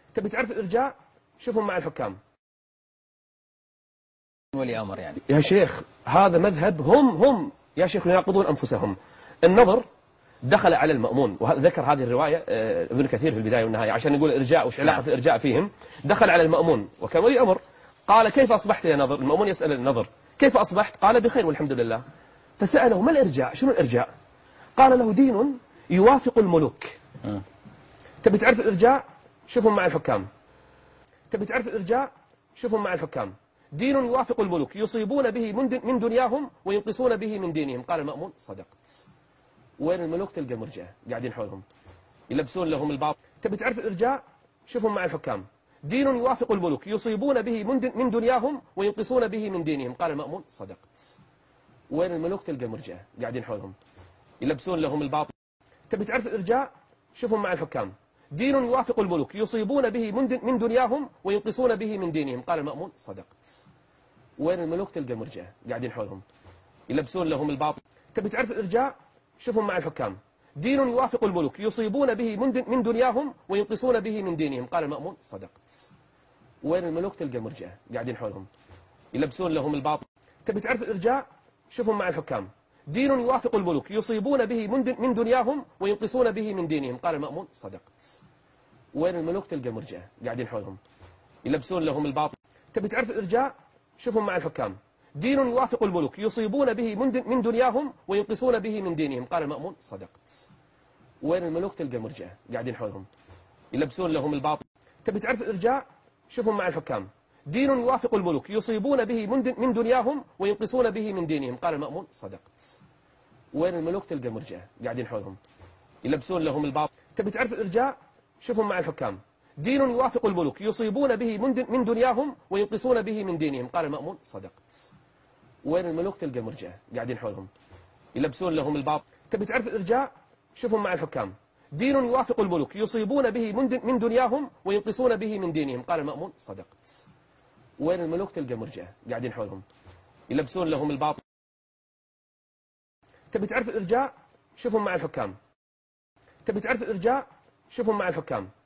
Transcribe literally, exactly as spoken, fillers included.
تبي تعرف الإرجاء؟ شوفهم مع الحكام. ولي أمر يعني يا شيخ هذا مذهب هم هم يا شيخ يناقضون أنفسهم. النظر دخل على المأمون، وذكر هذه الرواية ابن كثير في البداية والنهاية عشان يقول الإرجاء وش علاقة الإرجاء فيهم. دخل على المأمون وكان ولي أمر، قال كيف أصبحت يا نظر؟ المأمون يسأل النظر كيف أصبحت؟ قال بخير والحمد لله. فسأله ما الإرجاء؟ شنو الإرجاء؟ قال له دين يوافق الملوك. تبي تعرف الإرجاء؟ شوفهم مع الحكام. تبي تعرف الإرجاء؟ شوفهم مع الحكام. دين يوافق الملوك يصيبون به من دنياهم وينقصون به من دينهم. قال المأمون صدقت. وين الملوك؟ تلقى المرجئة قاعدين حولهم يلبسون لهم الباطل. تبي تعرف الإرجاء؟ شوفهم مع الحكام. دين يوافق الملوك يصيبون به من دنياهم وينقصون به من دينهم. قال المأمون صدقت. وين الملوك؟ تلقى المرجئة قاعدين حولهم يلبسون لهم الباطل. تبي تعرف الإرجاء؟ شوفهم مع الحكام. دين يوافق الملوك يصيبون به من دنياهم وينقصون به من دينهم. قال المأمون صدقت. وين الملوك؟ تلقى المرجئة قاعدين حولهم يلبسون لهم الباطل. تبي تعرف الإرجاء؟ شوفهم مع الحكام. دين يوافق الملوك يصيبون به من دنياهم وينقصون به من دينهم. قال المأمون صدقت. وين الملوك؟ تلقى المرجئة قاعدين حولهم يلبسون لهم الباطل. تبي تعرف الإرجاء؟ شوفهم مع الحكام. دين يوافق الملوك يصيبون به من دنياهم وينقصون به من دينهم. قال المأمون صدقت. وين الملوك؟ تلقى المرجئة قاعدين حولهم يلبسون لهم الباطل. تبي تعرف الإرجاء؟ شوفهم مع الحكام. دين يوافق الملوك يصيبون به من دنياهم وينقصون به من دينهم. قال المأمون صدقت. وين الملوك؟ تلقى المرجئة قاعدين حولهم يلبسون لهم الباطل. تبي تعرف الإرجاء؟ شوفهم مع الحكام. دين يوافق الملوك يصيبون به من دنياهم وينقصون به من دينهم. قال المأمون صدقت. وين الملوك؟ تلقى المرجئة قاعدين حولهم يلبسون لهم الباطل. تبي تعرف الإرجاء؟ شوفهم مع الحكام. دين يوافق الملوك يصيبون به من دنياهم وينقصون به من دينهم. قال المأمون صدقت. وين الملوك؟ تلقى المرجئة قاعدين حولهم يلبسون لهم الباطل. تبي تعرف الإرجاء؟ شوفهم مع الحكام. دين يوافق الملوك يصيبون به من دنياهم وينقصون به من دينهم. قال المأمون صدقت. وين الملوك؟ تلقى المرجئة قاعدين حولهم يلبسون لهم الباطل. تبي تعرف الإرجاء؟ شوفهم مع الحكام. تبي تعرف الإرجاء؟ شوفهم مع الحكام.